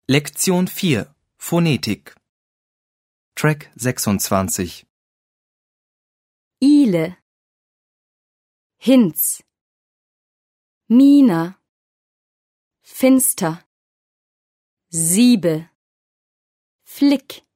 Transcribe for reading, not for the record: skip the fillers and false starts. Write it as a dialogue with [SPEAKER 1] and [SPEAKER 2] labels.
[SPEAKER 1] Lektion 4 Phonetik Track 26
[SPEAKER 2] Ile, Hinz, Mina, Finster, Siebe, Flick.